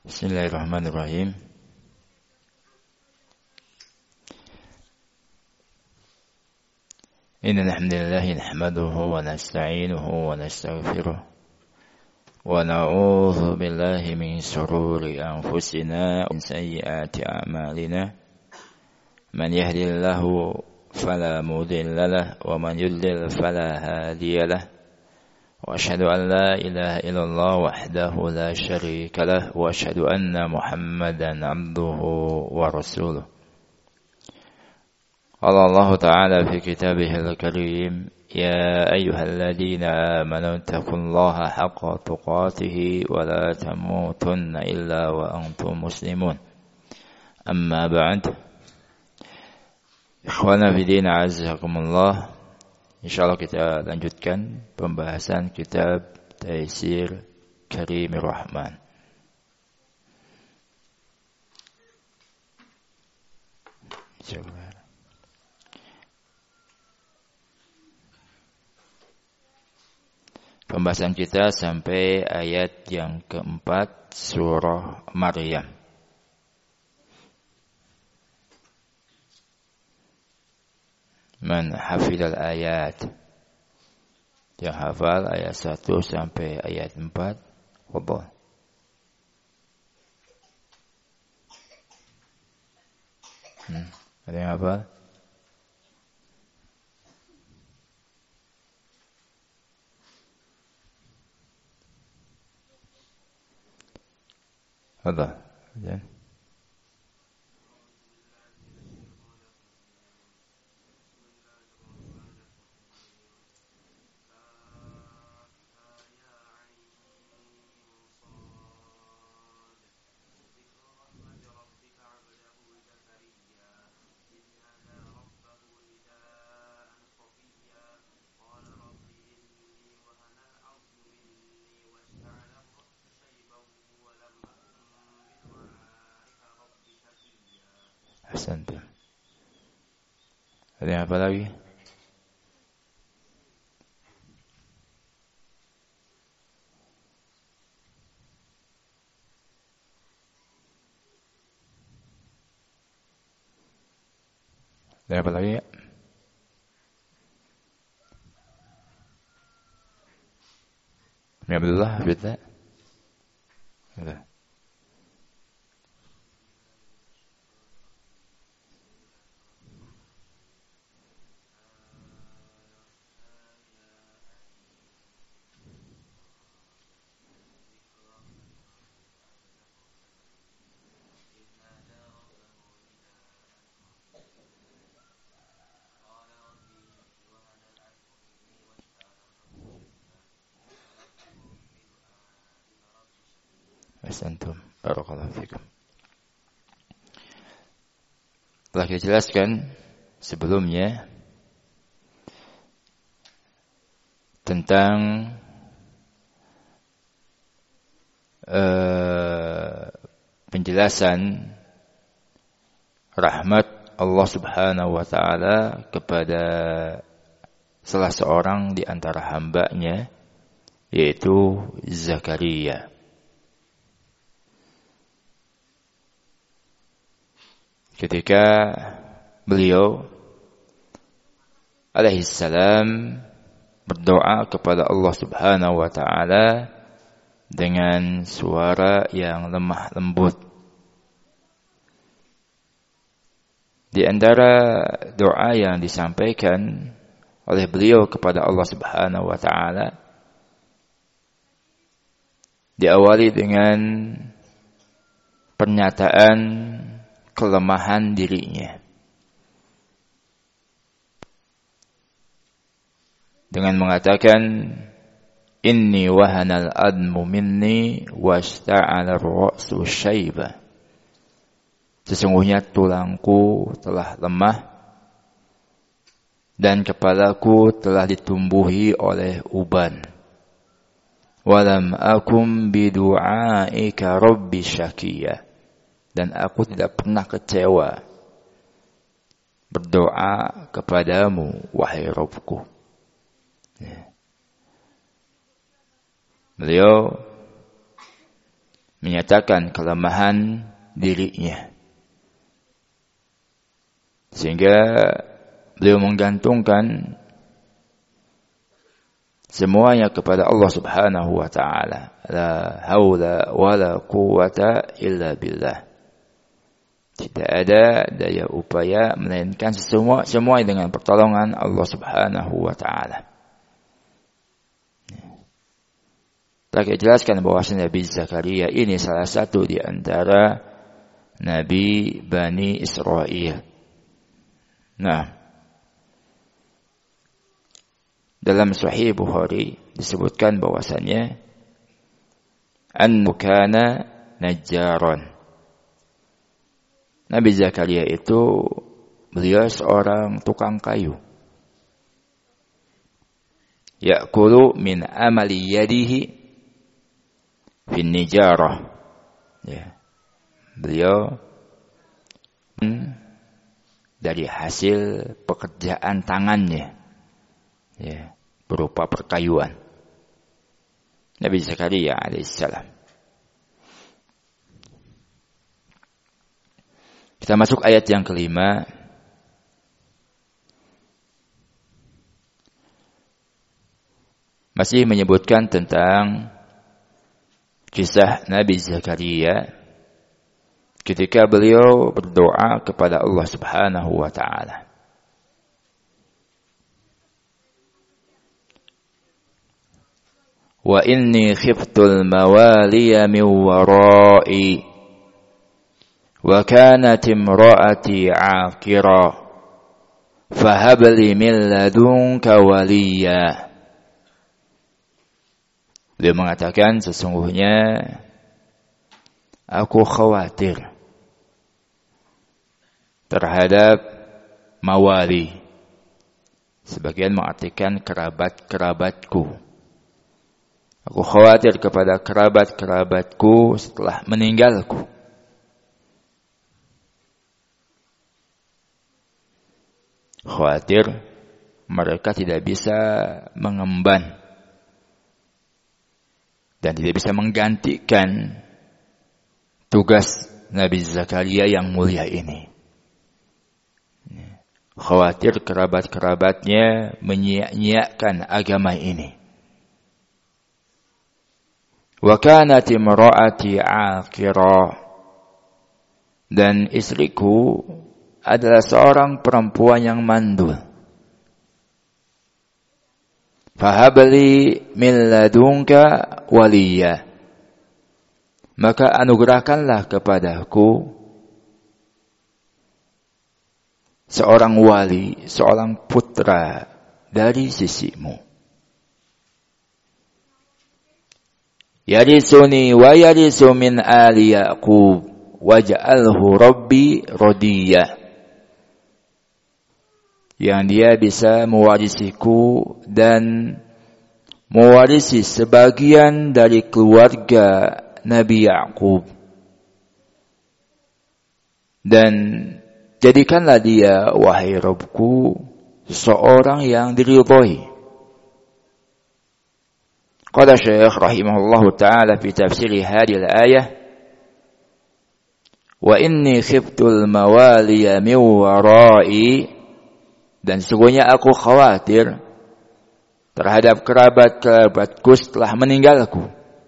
Bismillahirrahmanirrahim. Innal hamdalillah nahmaduhu wa nasta'inuhu wa nastaghfiruh wa na'udzu billahi min shururi anfusina wa min sayyiati a'malina. Man yahdihillahu fala mudilla lahu wa man yudlil fala hadiya lahu. وأشهد أن لا إله إلا الله وحده لا شريك له وأشهد أن محمدا عبده ورسوله. قال الله تعالى في كتابه الكريم: يا أيها الذين آمنوا اتقوا الله حق تقاته ولا تموتن إلا وأنتم مسلمون. أما بعد، إخوانا في دين عزكم الله. InsyaAllah kita lanjutkan pembahasan kitab Taisir Karimir Rahman. Pembahasan kita sampai ayat yang keempat surah Maryam. Man hafidhal ayat, yang hafal ayat 1 sampai ayat 4, fadhal. Ada yang hafal? Fadhal. Ya. Ahsantum. Ada yang apa lagi? Ada yang apa lagi? Ya Abdullah, Abdullah. Ada. Ahsantum. Barakallahu fikum. Telah kita jelaskan sebelumnya tentang penjelasan rahmat Allah Subhanahu wa taala kepada salah seorang di antara hamba-Nya, yaitu Zakaria. Ketika beliau alaihissalam berdoa kepada Allah Subhanahu wa taala dengan suara yang lemah lembut. Di antara doa yang disampaikan oleh beliau kepada Allah Subhanahu wa taala diawali dengan pernyataan kelemahan dirinya, dengan mengatakan inni wahanal admu minni wasta'ala ar-ra'su syaiba. Sesungguhnya tulangku telah lemah dan kepalaku telah ditumbuhi oleh uban. Walam akum bidu'aika rabbi syaqiyya. Dan aku tidak pernah kecewa berdoa kepadamu, wahai Rabbku. Beliau menyatakan kelemahan dirinya. Sehingga beliau menggantungkan semuanya kepada Allah Subhanahu wa taala. La haula wala quwwata illa billah. Tidak ada daya upaya melainkan semua dengan pertolongan Allah Subhanahu wa taala. Telah dijelaskan bahwa Nabi Zakaria ini salah satu di antara Nabi Bani Israel. Nah, dalam Sahih Bukhari disebutkan bahwasannya annahu kana najjaran. Nabi Zakaria itu beliau seorang tukang kayu. Ya'kulu min amali yadihi fin nijarah. Ya. Beliau dari hasil pekerjaan tangannya, ya, berupa perkayuan. Nabi Zakaria alaihissalam. Kita masuk ayat yang kelima. Masih menyebutkan tentang kisah Nabi Zakaria ketika beliau berdoa kepada Allah Subhanahu wa taala. Wa inni khiftul mawaliya min wara'i wa kanat imra'ati 'aqira fahab li min ladunka waliya. Dia mengatakan, sesungguhnya aku khawatir terhadap mawali. Sebagian mengartikan kerabat-kerabatku. Aku khawatir kepada kerabat-kerabatku setelah meninggalku. Khawatir mereka tidak bisa mengemban dan tidak bisa menggantikan tugas Nabi Zakaria yang mulia ini. Khawatir kerabat-kerabatnya menyia-nyiakan agama ini. Wa kanat imra'ati 'aqira, dan istriku adalah seorang perempuan yang mandul. Fahabli min ladunka waliya, maka anugerahkanlah kepadaku seorang wali, seorang putra dari sisimu. Yarisuni wa yarisu min ali Yaqub waj'alhu rabbi radiyah. Yang dia bisa mewarisiku dan mewarisi sebagian dari keluarga Nabi Yaqub. Dan jadikanlah dia, wahai Rabbku, seorang yang diridhai. Qala Syekh rahimahullahu ta'ala fi tafsir hadhihi al-ayah, wa inni khiftul mawaliya min wara'i, dan sesungguhnya aku khawatir terhadap kerabat-kerabatku setelah meninggalku.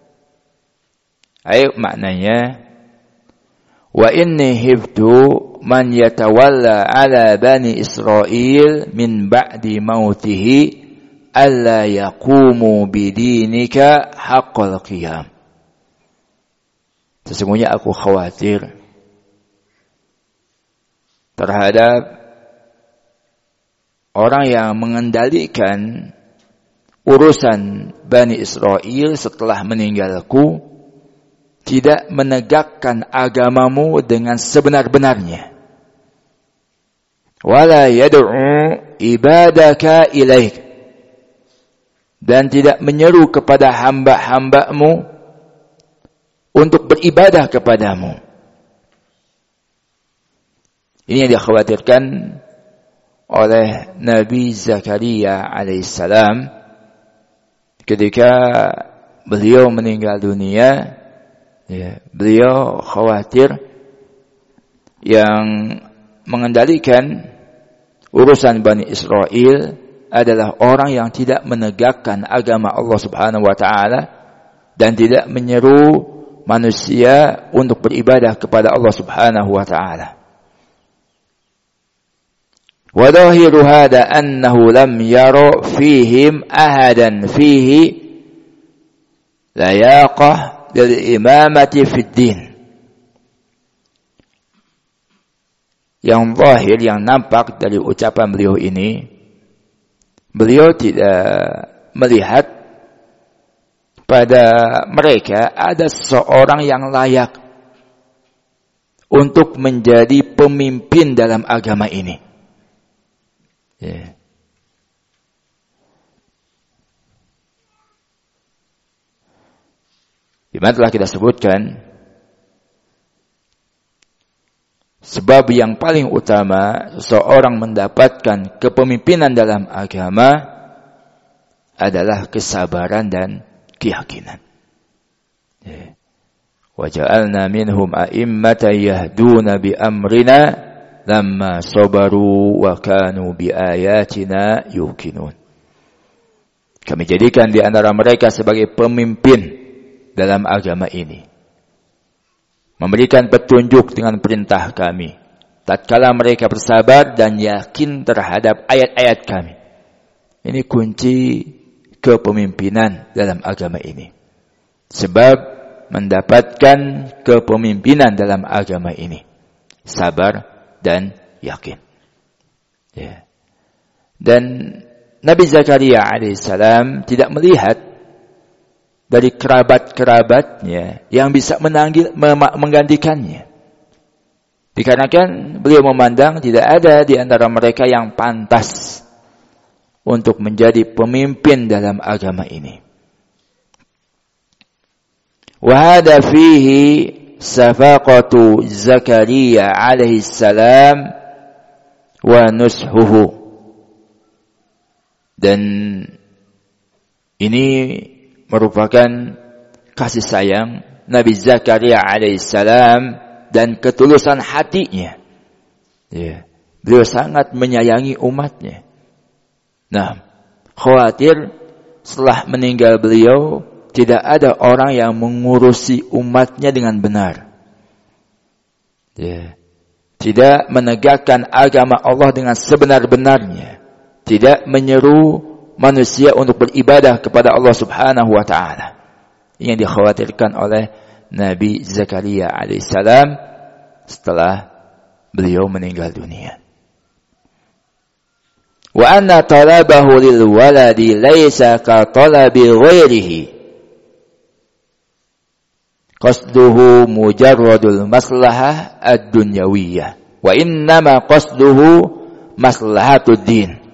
Ayat maknanya, wa inni hiftu man yatawalla ala bani Israel min ba'di mautihi alla yaqumu bidinika haqqal qiyam. Sesungguhnya aku khawatir terhadap orang yang mengendalikan urusan Bani Israel setelah meninggalku tidak menegakkan agamamu dengan sebenar-benarnya. Wala yad'u ibadaka ilaik, dan tidak menyeru kepada hamba-hambamu untuk beribadah kepadamu. Ini yang dikhawatirkan oleh Nabi Zakaria alaihissalam ketika beliau meninggal dunia Ya, beliau khawatir yang mengendalikan urusan Bani Israel adalah orang yang tidak menegakkan agama Allah Subhanahu wa taala dan tidak menyeru manusia untuk beribadah kepada Allah Subhanahu wa taala. Wa dhahiru hada annahu lam yara fihim ahadan fihi layaqah lil imamati fid din. Yang zahir, yang nampak dari ucapan beliau ini, beliau tidak melihat pada mereka ada seorang yang layak untuk menjadi pemimpin dalam agama ini. Ya. Di mana telah kita sebutkan, sebab yang paling utama seorang mendapatkan kepemimpinan dalam agama adalah kesabaran dan keyakinan. Wa ja'alna minhum a'immatan yahduna bi amrina lamma sabaru wa kanu bi ayatina yuqinun. Kami jadikan di antara mereka sebagai pemimpin dalam agama ini, memberikan petunjuk dengan perintah kami tatkala mereka bersabar dan yakin terhadap ayat-ayat kami. Ini kunci kepemimpinan dalam agama ini. Sebab mendapatkan kepemimpinan dalam agama ini, sabar dan yakin. Ya. Dan Nabi Zakaria alaihissalam tidak melihat dari kerabat-kerabatnya yang bisa menggantikannya. Dikarenakan beliau memandang tidak ada di antara mereka yang pantas untuk menjadi pemimpin dalam agama ini. Wa hada fihi safaqatu Zakaria alaihi salam wa nushuhu. Dan ini merupakan kasih sayang Nabi Zakaria alaihissalam dan ketulusan hatinya. Ya. Beliau sangat menyayangi umatnya. Nah, khawatir setelah meninggal beliau tidak ada orang yang mengurusi umatnya dengan benar. Ya. Tidak menegakkan agama Allah dengan sebenar-benarnya. Tidak menyeru manusia untuk beribadah kepada Allah Subhanahu wa taala. Yang dikhawatirkan oleh Nabi Zakaria alaihissalam setelah beliau meninggal dunia. Wa anna talabahu lil waladi laisa ka talabi ghairihi. Qasduhu mujarradul maslahah ad-dunyawiyah wa innama qasduhu maslahatud din.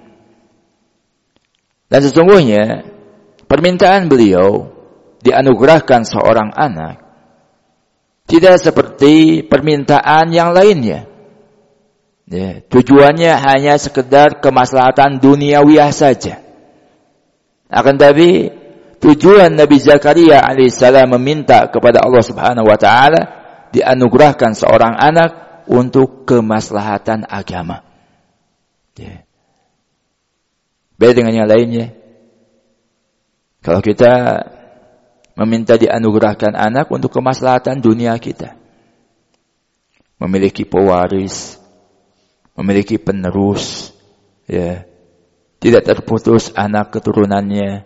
Dan sesungguhnya permintaan beliau dianugerahkan seorang anak tidak seperti permintaan yang lainnya. Ya, tujuannya hanya sekedar kemaslahatan duniawiyah saja. Akan tapi tujuan Nabi Zakaria alaihissalam meminta kepada Allah Subhanahu wa taala dianugerahkan seorang anak untuk kemaslahatan agama. Ya. Beda dengan yang lainnya. Kalau kita meminta dianugerahkan anak untuk kemaslahatan dunia kita, memiliki pewaris, memiliki penerus, ya, tidak terputus anak keturunannya,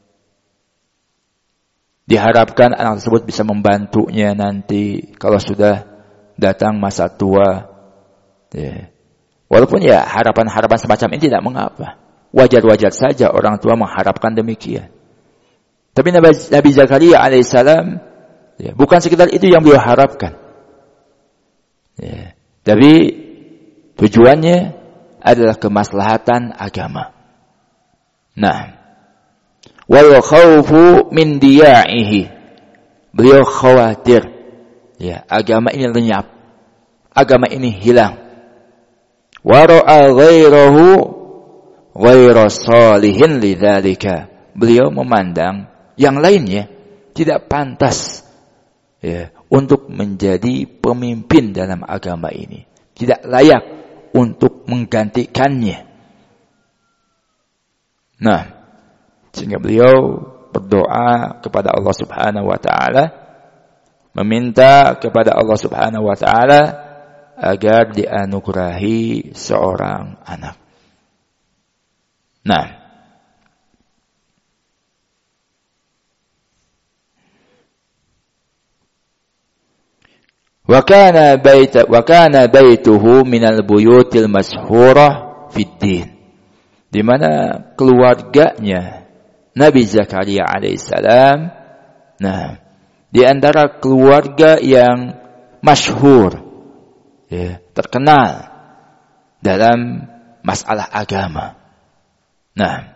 diharapkan anak tersebut bisa membantunya nanti kalau sudah datang masa tua. Ya. Walaupun ya harapan-harapan semacam ini tidak mengapa. Wajar-wajar saja orang tua mengharapkan demikian. Tapi Nabi Zakaria alaihissalam ya, bukan sekedar itu yang beliau harapkan. Ya, tapi tujuannya adalah kemaslahatan agama. Nah, wal khawfu min diya'ihi. Beliau khawatir ya, agama ini lenyap. Agama ini hilang. Wa ra'a ghairahu ghairu salihin lidzalika. Beliau memandang yang lainnya tidak pantas ya, untuk menjadi pemimpin dalam agama ini. Tidak layak untuk menggantikannya. Nah, sehingga beliau berdoa kepada Allah Subhanahu wa taala, meminta kepada Allah Subhanahu wa taala agar dianugerahi seorang anak. Nah, wa kana baituhu minal buyutil mashhurah fid din, di mana keluarganya Nabi Zakaria alaihissalam, nah, di antara keluarga yang masyhur, ya, terkenal dalam masalah agama. Nah,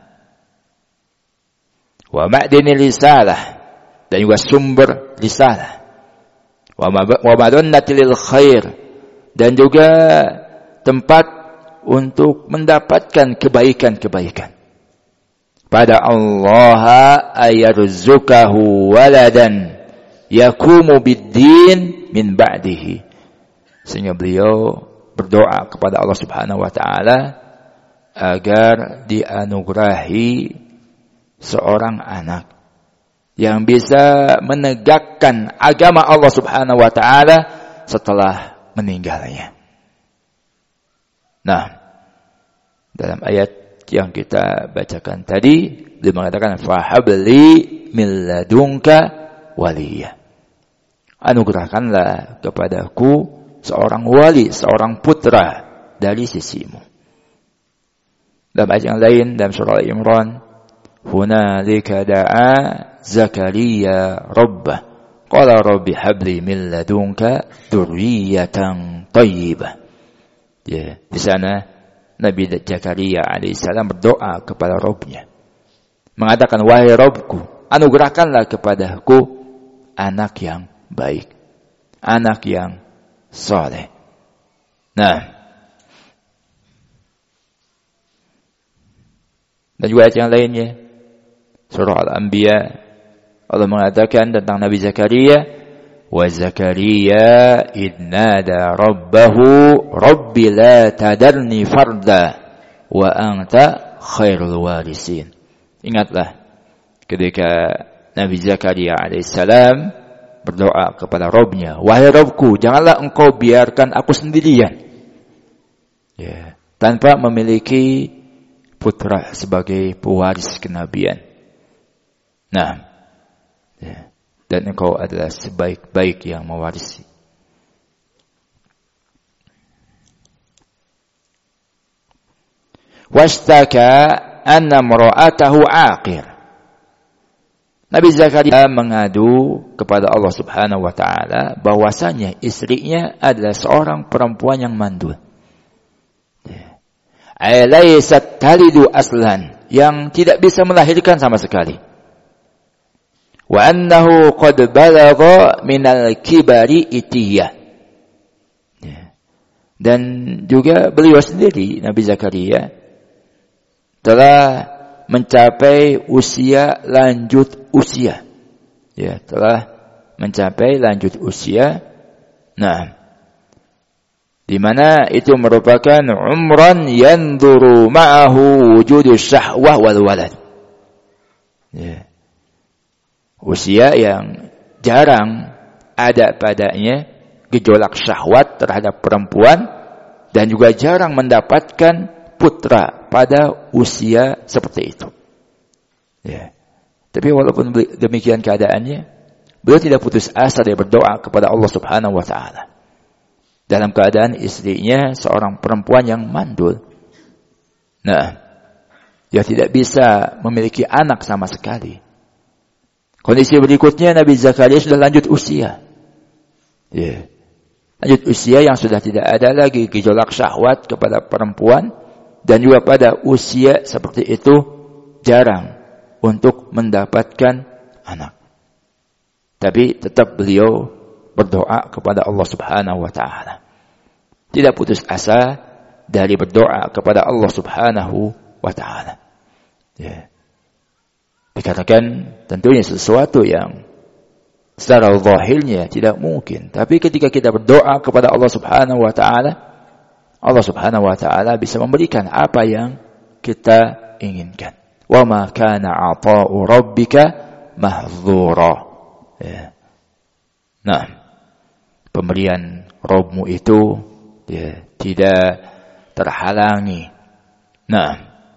wa ma'dinil risalah, dan juga sumber risalah. Wa madonnatil khair, dan juga tempat untuk mendapatkan kebaikan-kebaikan. Pada Allah ayarzukahu waladan yakumu biddin min ba'dihi. Sehingga beliau berdoa kepada Allah Subhanahu wa taala agar dianugerahi seorang anak yang bisa menegakkan agama Allah Subhanahu wa taala setelah meninggalnya. Nah, dalam ayat yang kita bacakan tadi, dia mengatakan fahabli min ladunka waliya. Anugerahkanlah kepadaku seorang wali, seorang putra dari sisimu. Dalam ayat yang lain dalam surah Al-Imran, hunalika da'a Zakaria rabbah qala rabbi habli min ladunka dzurriyyatan thayyibah. Ya, di sana Nabi Zakaria alaihissalam berdoa kepada Rabb-Nya, mengatakan, wahai Rabbku, anugerahkanlah kepadaku anak yang baik, anak yang saleh. Nah, dan juga ayat yang lainnya, surah Al-Anbiya, Allah mengatakan tentang Nabi Zakaria, wa Zakaria idnada rabbahu rabbi la tadarni farda wa anta khairul warisin. Ingatlah ketika Nabi Zakaria alaihissalam berdoa kepada Rabb-Nya, wahai Rabbku, janganlah engkau biarkan aku sendirian, ya, tanpa memiliki putra sebagai pewaris kenabian. Nah, ya, dan engkau adalah sebaik-baik yang mewarisi. Wastaka anna mar'atahu aqir. Nabi Zakaria mengadu kepada Allah Subhanahu wa taala bahwasanya istrinya adalah seorang perempuan yang mandul. Alaysat talidu aslan, yang tidak bisa melahirkan sama sekali. Wa annahu qad balagha minal kibari itiyah. Dan juga beliau sendiri, Nabi Zakaria, telah mencapai usia lanjut usia. Ya, telah mencapai lanjut usia. Nah, di mana itu merupakan umran yanzuru ma'ahu wujudu syahwah wal walad. Ya. Usia yang jarang ada padanya gejolak syahwat terhadap perempuan, dan juga jarang mendapatkan putra pada usia seperti itu. Ya. Tapi walaupun demikian keadaannya, beliau tidak putus asa dia berdoa kepada Allah Subhanahu wa taala. Dalam keadaan istrinya seorang perempuan yang mandul. Nah, dia tidak bisa memiliki anak sama sekali. Kondisi berikutnya, Nabi Zakaria sudah lanjut usia. Ya. Lanjut usia yang sudah tidak ada lagi gejolak syahwat kepada perempuan, dan juga pada usia seperti itu jarang untuk mendapatkan anak. Tapi tetap beliau berdoa kepada Allah Subhanahu wa taala. Tidak putus asa dari berdoa kepada Allah Subhanahu wa taala. Ya. Dikatakan tentunya sesuatu yang Secara zahirnya tidak mungkin. Tapi ketika kita berdoa kepada Allah Subhanahu wa ta'ala, Allah Subhanahu wa ta'ala bisa memberikan apa yang kita inginkan. Wa ma kana 'ata'u rabbika mahdzura. Ya. Nah, pemberian Rabbmu itu ya, tidak terhalangi. Nah,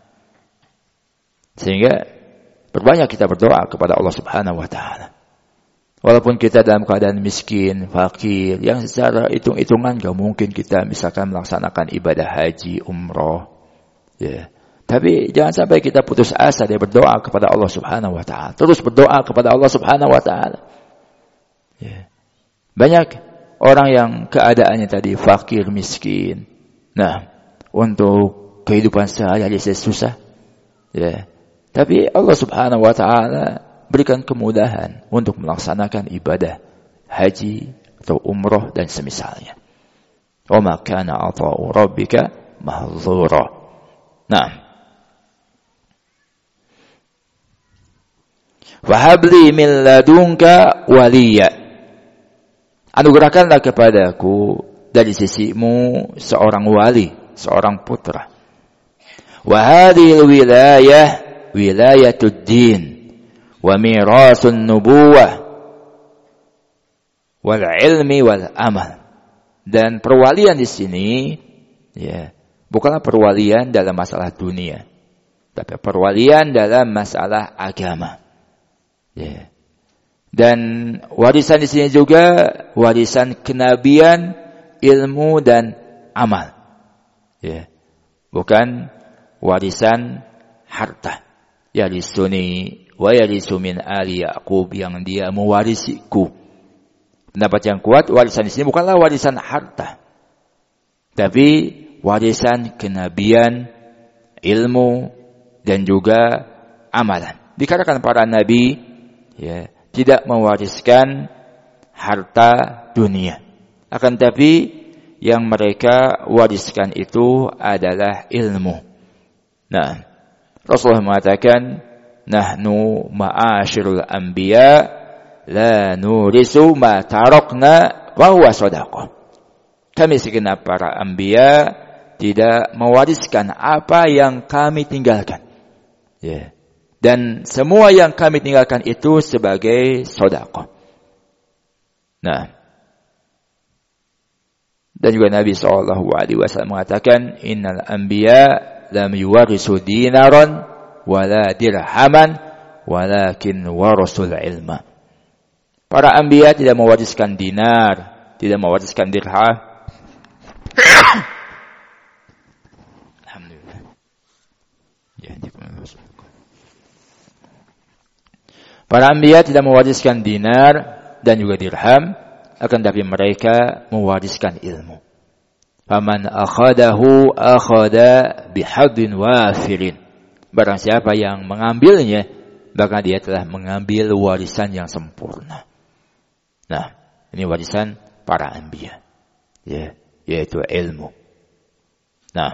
sehingga berbanyak kita berdoa kepada Allah Subhanahu wa ta'ala. Walaupun kita dalam keadaan miskin, fakir, yang secara hitung-hitungan gak mungkin kita misalkan melaksanakan ibadah haji, umroh. Ya. Tapi jangan sampai kita putus asa dia berdoa kepada Allah Subhanahu wa ta'ala. Terus berdoa kepada Allah Subhanahu wa ta'ala. Ya. Banyak orang yang keadaannya tadi fakir, miskin. Nah, untuk kehidupan sehari-hari susah. Ya. Tapi Allah Subhanahu wa ta'ala berikan kemudahan untuk melaksanakan ibadah haji atau umroh dan semisalnya. Wa ma kana 'ata'u rabbika mahdzura. Nah, wahabli min ladunka waliya. Anugerahkanlah kepadaku dari sisimu seorang wali, seorang putra. Wa hadhil wilayah wilayatud din wa mirasun nubuwah wal ilmi wal amal. Dan perwalian di sini ya, bukanlah perwalian dalam masalah dunia, tapi perwalian dalam masalah agama. Ya. Dan warisan di sini juga warisan kenabian, ilmu dan amal. Ya. Bukan warisan harta. Yarisuni wa yarisu min ali Yaqub, yang dia mewarisiku. Pendapat yang kuat, warisan di sini bukanlah warisan harta, tapi warisan kenabian, ilmu dan juga amalan. Dikatakan para nabi ya, tidak mewariskan harta dunia. Akan tapi yang mereka wariskan itu adalah ilmu. Nah, Rasulullah mengatakan, nahnu ma'asyirul anbiya la nurisu ma tarakna wa huwa shadaqah. Kami segenap para anbiya tidak mewariskan apa yang kami tinggalkan. Ya. Dan semua yang kami tinggalkan itu sebagai sedekah. Nah, dan juga Nabi SAW mengatakan, innal anbiya lam yuwarisu dinaran wala dirhaman walakin warasul ilma. Para anbiya tidak mewariskan dinar, tidak mewariskan dirham. Alhamdulillah. Para anbiya tidak mewariskan dinar dan juga dirham, akan tapi mereka mewariskan ilmu. Faman akhadahu akhada bihadin wafirin. Barang siapa yang mengambilnya, maka dia telah mengambil warisan yang sempurna. Nah, ini warisan para anbiya, ya, yaitu ilmu. Nah,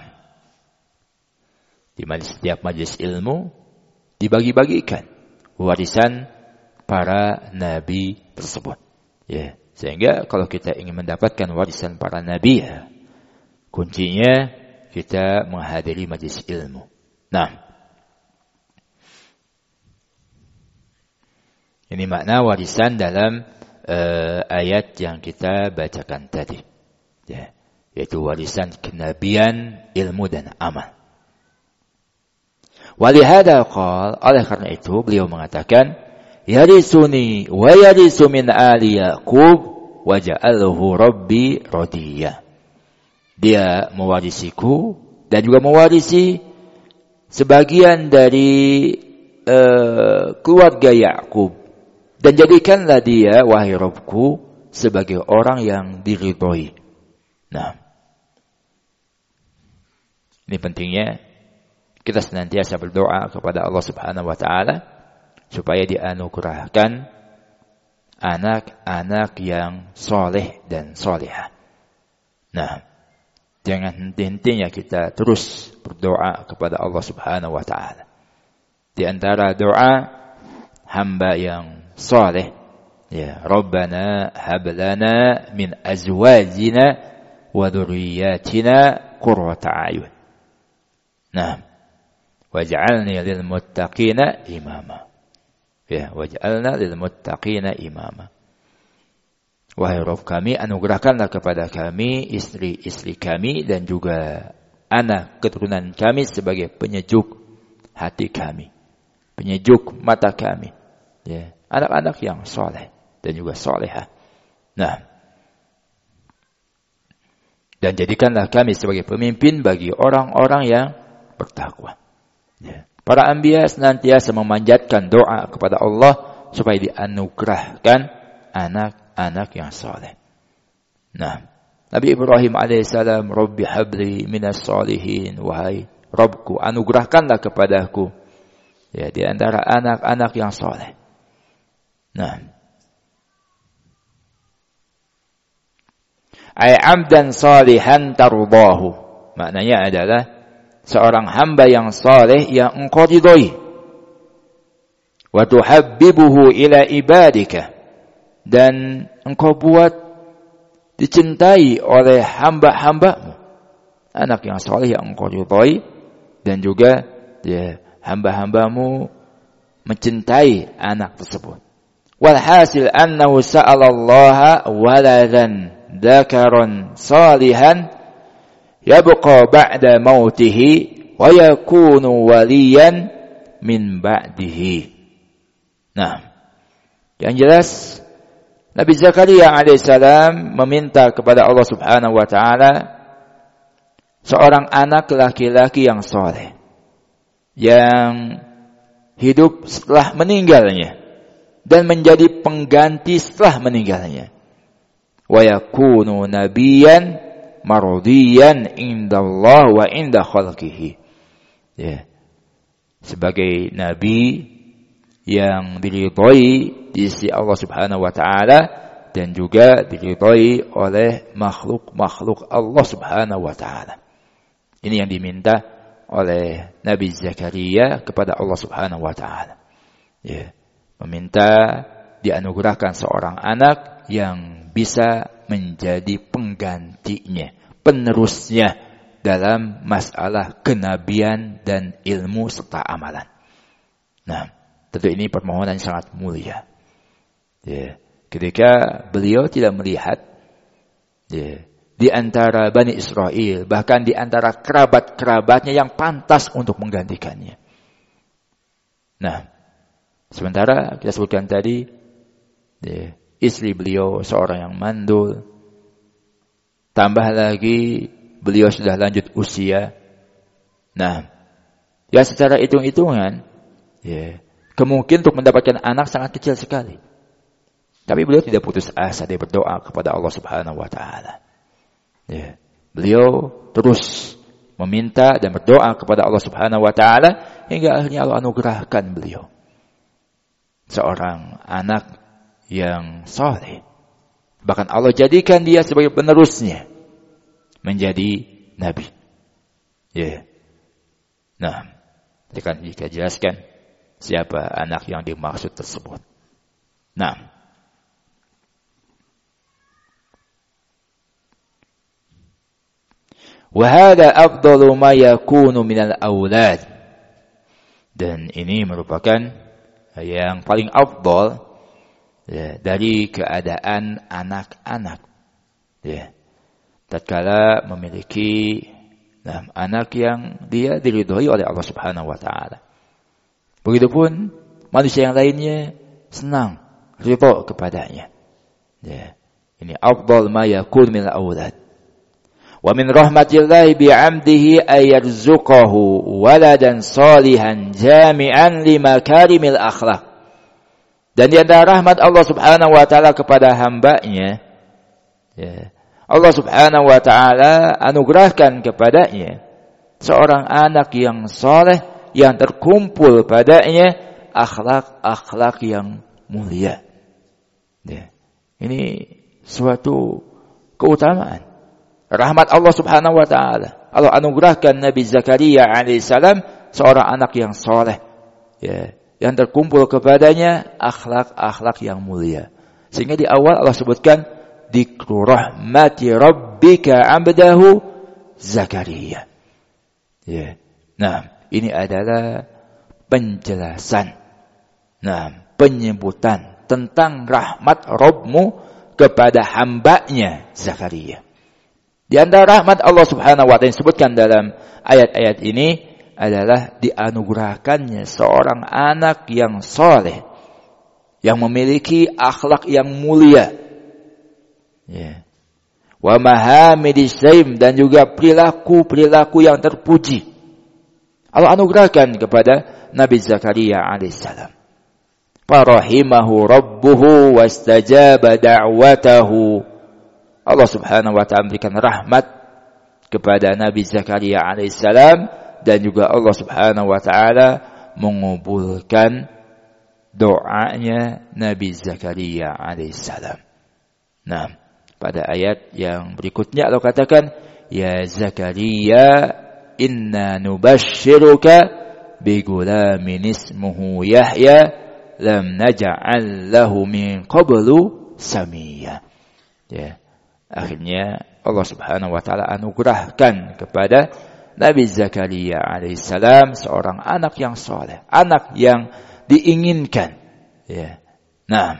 di setiap majelis ilmu dibagi-bagikan warisan para nabi tersebut. Ya, sehingga kalau kita ingin mendapatkan warisan para nabi, ya, kuncinya kita menghadiri majelis ilmu. Nah, ini makna warisan dalam ayat yang kita bacakan tadi. Ya, yaitu warisan kenabian, ilmu dan amal. Walihada qala, oleh karena itu beliau mengatakan, yarisuni wa yarisu min ali Yaqub wa ja'alhu rabbi radiyya. Dia mewarisiku dan juga mewarisi sebagian dari keluarga Yakub, dan jadikanlah dia, wahai Rabbku, sebagai orang yang diridhoi. Nah, ini pentingnya kita senantiasa berdoa kepada Allah Subhanahu wa taala supaya dianugerahkan anak-anak yang soleh dan solehah. Nah, jangan henti-hentinya kita terus berdoa kepada Allah Subhanahu wa taala. Di antara doa hamba yang soleh, Ya, Rabbana hab lana min azwajina wa dhurriyyatina qurrata a'yun. Nah, waj'alni lil muttaqina imama. Ya, waj'alna lil muttaqina imama. Wahai Rabb kami, anugerahkanlah kepada kami istri-istri kami dan juga anak keturunan kami sebagai penyejuk hati kami, penyejuk mata kami. Ya, anak-anak yang soleh dan juga solehah. Nah, dan jadikanlah kami sebagai pemimpin bagi orang-orang yang bertakwa. Ya. Para anbiya senantiasa memanjatkan doa kepada Allah supaya dianugerahkan anak-anak yang soleh. Nah, Nabi Ibrahim alaihissalam, Rabbi habli minas solihin, wahai Rabbku, anugerahkanlah kepadaku ya di antara anak-anak yang soleh. Nah, ay abdan salihan tardahu, maknanya adalah seorang hamba yang saleh yang engkau ridhoi, wa tuhabbibuhu ila ibadika, dan engkau buat dicintai oleh hamba-hambamu, anak yang saleh yang engkau ridhoi dan juga ya, hamba-hambamu mencintai anak tersebut. Walhasil annahu sa'alallaha waladan dzakaran salihan yabqa ba'da mautihi wa yakunu waliyan min ba'dihi. Nah, yang jelas Nabi Zakaria alaihissalam meminta kepada Allah Subhanahu wa taala seorang anak laki-laki yang saleh yang hidup setelah meninggalnya dan menjadi pengganti setelah meninggalnya. Wa yakunu nabiyyan mardiyan indallah wa inda khalqihi. Ya. Sebagai nabi yang diridhai di sisi Allah Subhanahu wa taala dan juga diridhai oleh makhluk-makhluk Allah Subhanahu wa taala. Ini yang diminta oleh Nabi Zakaria kepada Allah Subhanahu wa taala. Ya. Meminta dianugerahkan seorang anak yang bisa menjadi penggantinya, penerusnya dalam masalah kenabian dan ilmu serta amalan. Nah, tentu ini permohonan yang sangat mulia. Ya, ketika beliau tidak melihat ya, di antara Bani Israel, bahkan di antara kerabat-kerabatnya yang pantas untuk menggantikannya. Nah, sementara kita sebutkan tadi, ya, istri beliau seorang yang mandul, tambah lagi beliau sudah lanjut usia. Nah, ya secara hitung-hitungan, ya, kemungkinan untuk mendapatkan anak sangat kecil sekali. Tapi beliau tidak putus asa, dia berdoa kepada Allah Subhanahu wa taala. Ya, beliau terus meminta dan berdoa kepada Allah Subhanahu wa taala hingga akhirnya Allah anugerahkan beliau seorang anak yang saleh. Bahkan Allah jadikan dia sebagai penerusnya menjadi nabi. Ya. Nah, akan kita jelaskan siapa anak yang dimaksud tersebut. Nah, wa hadha afdalu ma yakunu minal aulad, dan ini merupakan yang paling afdal ya, dari keadaan anak-anak. Ya. Tatkala memiliki anak yang dia diridhoi oleh Allah Subhanahu wa taala. Begitupun manusia yang lainnya senang, ridha kepadanya. Ya. Ini afdal ma yakun min al-aulad. Wa min rahmatillahi bi'amdihi ayarzuqahu waladan salihan jami'an limakarimil akhlaq. Dan di antara rahmat Allah Subhanahu wa taala kepada hambanya, ya, Allah Subhanahu wa taala anugerahkan kepadanya seorang anak yang saleh yang terkumpul padanya akhlak-akhlak yang mulia. Ya. Ini suatu keutamaan. Rahmat Allah Subhanahu wa taala. Allah anugerahkan Nabi Zakaria alaihissalam seorang anak yang saleh. Ya, yang terkumpul kepadanya akhlak-akhlak yang mulia. Sehingga di awal Allah sebutkan dzikru rahmati rabbika 'abdahu Zakaria. Ya. Nah, ini adalah penjelasan. Nah, penyebutan tentang rahmat Rabbmu kepada hambanya Zakaria. Di antara rahmat Allah Subhanahu wa taala yang disebutkan dalam ayat-ayat ini adalah dianugerahkannya seorang anak yang soleh, yang memiliki akhlak yang mulia. Ya. Wa mahamidis saim, dan juga perilaku yang terpuji. Allah anugerahkan kepada Nabi Zakaria alaihissalam. Farahimahu rabbuhu wastajaba da'watahu. Allah Subhanahu wa taala memberikan rahmat kepada Nabi Zakaria alaihissalam, dan juga Allah Subhanahu wa taala mengabulkan doanya Nabi Zakaria alaihissalam. Nah, pada ayat yang berikutnya Allah katakan, ya Zakaria inna nubashshiruka bigulamin ismuhu Yahya lam naj'al lahu min qablu samiyya. Ya. Akhirnya Allah Subhanahu wa taala anugerahkan kepada Nabi Zakaria alaihissalam seorang anak yang soleh, anak yang diinginkan. Ya. Nah,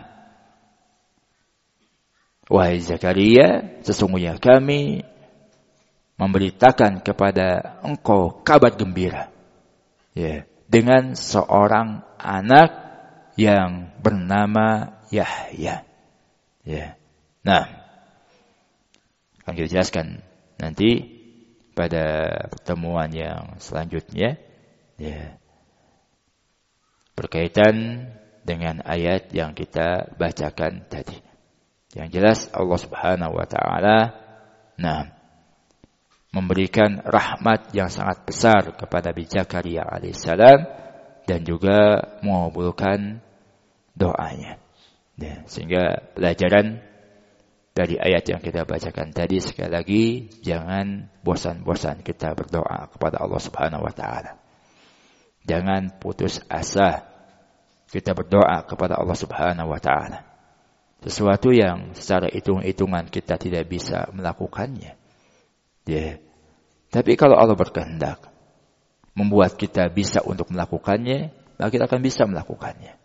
wahai Zakaria, sesungguhnya kami memberitakan kepada engkau kabar gembira, ya, dengan seorang anak yang bernama Yahya. Ya. Nah, akan kita jelaskan nanti pada pertemuan yang selanjutnya, ya, berkaitan dengan ayat yang kita bacakan tadi. Yang jelas Allah Subhanahu wa taala memberikan rahmat yang sangat besar kepada Nabi Zakaria alaihissalam, dan juga mengabulkan doanya. Ya, sehingga pelajaran dari ayat yang kita bacakan tadi, sekali lagi, jangan bosan-bosan kita berdoa kepada Allah Subhanahu wa taala. Jangan putus asa kita berdoa kepada Allah Subhanahu wa taala. Sesuatu yang secara hitung-hitungan kita tidak bisa melakukannya. Ya. Tapi kalau Allah berkehendak membuat kita bisa untuk melakukannya, maka kita akan bisa melakukannya.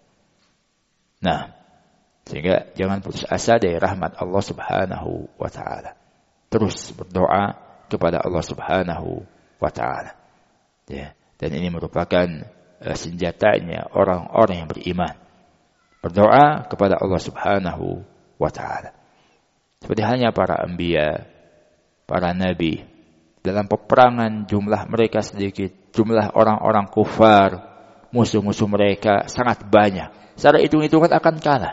Nah, sehingga jangan putus asa dari rahmat Allah Subhanahu wa taala. Terus berdoa kepada Allah Subhanahu wa taala. Ya, dan ini merupakan senjatanya orang-orang yang beriman. Berdoa kepada Allah Subhanahu wa taala. Seperti halnya para anbiya, para nabi, dalam peperangan jumlah mereka sedikit, jumlah orang-orang kufar, musuh-musuh mereka sangat banyak. Secara hitung-hitungan akan kalah.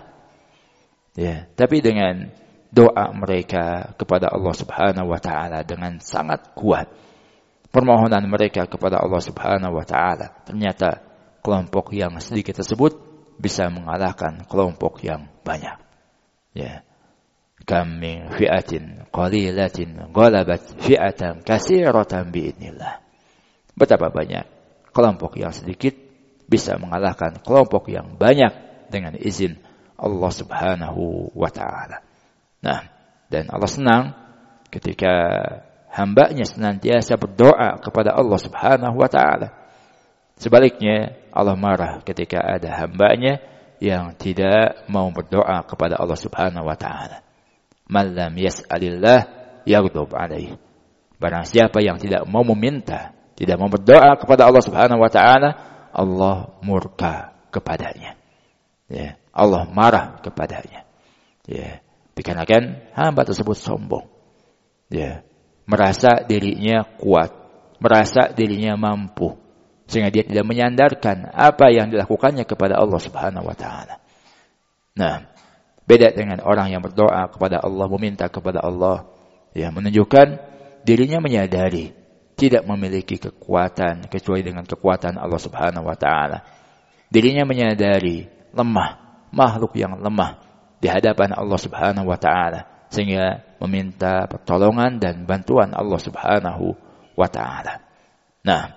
Ya, tapi dengan doa mereka kepada Allah Subhanahu wa taala dengan sangat kuat, permohonan mereka kepada Allah Subhanahu wa taala, ternyata kelompok yang sedikit tersebut bisa mengalahkan kelompok yang banyak. Ya. Kam min fi'atin qalilatin ghalabat fi'atan katsiratan biidznillah. Betapa banyak kelompok yang sedikit bisa mengalahkan kelompok yang banyak dengan izin Allah Subhanahu wa ta'ala. Nah, dan Allah senang ketika hambanya senantiasa berdoa kepada Allah Subhanahu wa ta'ala. Sebaliknya, Allah marah ketika ada hambanya yang tidak mau berdoa kepada Allah Subhanahu wa ta'ala. Man lam yas'alillah yaghdab alaih. Barang siapa yang tidak mau meminta, tidak mau berdoa kepada Allah Subhanahu wa ta'ala, Allah murka kepadanya. Ya, Allah marah kepadanya. Ya, dikarenakan hamba tersebut sombong. Ya, merasa dirinya kuat, merasa dirinya mampu, sehingga dia tidak menyandarkan apa yang dilakukannya kepada Allah Subhanahu wa taala. Nah, beda dengan orang yang berdoa kepada Allah, meminta kepada Allah, ya, menunjukkan dirinya menyadari tidak memiliki kekuatan kecuali dengan kekuatan Allah Subhanahu wa taala. Dirinya menyadari lemah, makhluk yang lemah di hadapan Allah Subhanahu wa taala, sehingga meminta pertolongan dan bantuan Allah Subhanahu wa taala. Nah,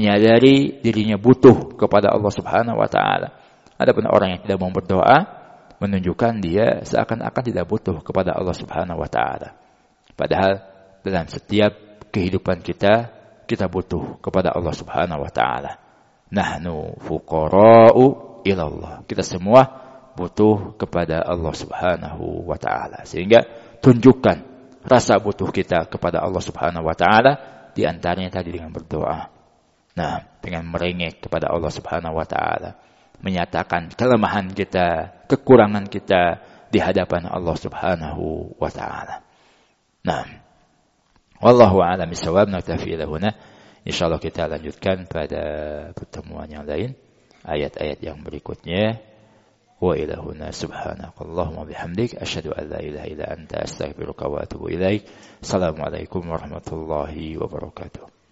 menyadari dirinya butuh kepada Allah Subhanahu wa taala. Adapun orang yang tidak mau berdoa, menunjukkan dia seakan-akan tidak butuh kepada Allah Subhanahu wa taala. Padahal dalam setiap kehidupan kita butuh kepada Allah Subhanahu wa taala. Nahnu fuqara'u ilallah. Kita semua butuh kepada Allah Subhanahu wa taala. Sehingga tunjukkan rasa butuh kita kepada Allah Subhanahu wa taala di antaranya tadi dengan berdoa. Nah, dengan merengek kepada Allah Subhanahu wa taala, menyatakan kelemahan kita, kekurangan kita di hadapan Allah Subhanahu wa taala. Nah, wallahu a'lam bishawab. Naktafi lahuna. Insyaallah kita lanjutkan pada pertemuan yang lain, ayat-ayat yang berikutnya. Wa ilahuna subhanakallahumma bihamdik asyhadu an la ilaha illa anta astaghfiruka wa atubu ilaik. Assalamualaikum warahmatullahi wabarakatuh.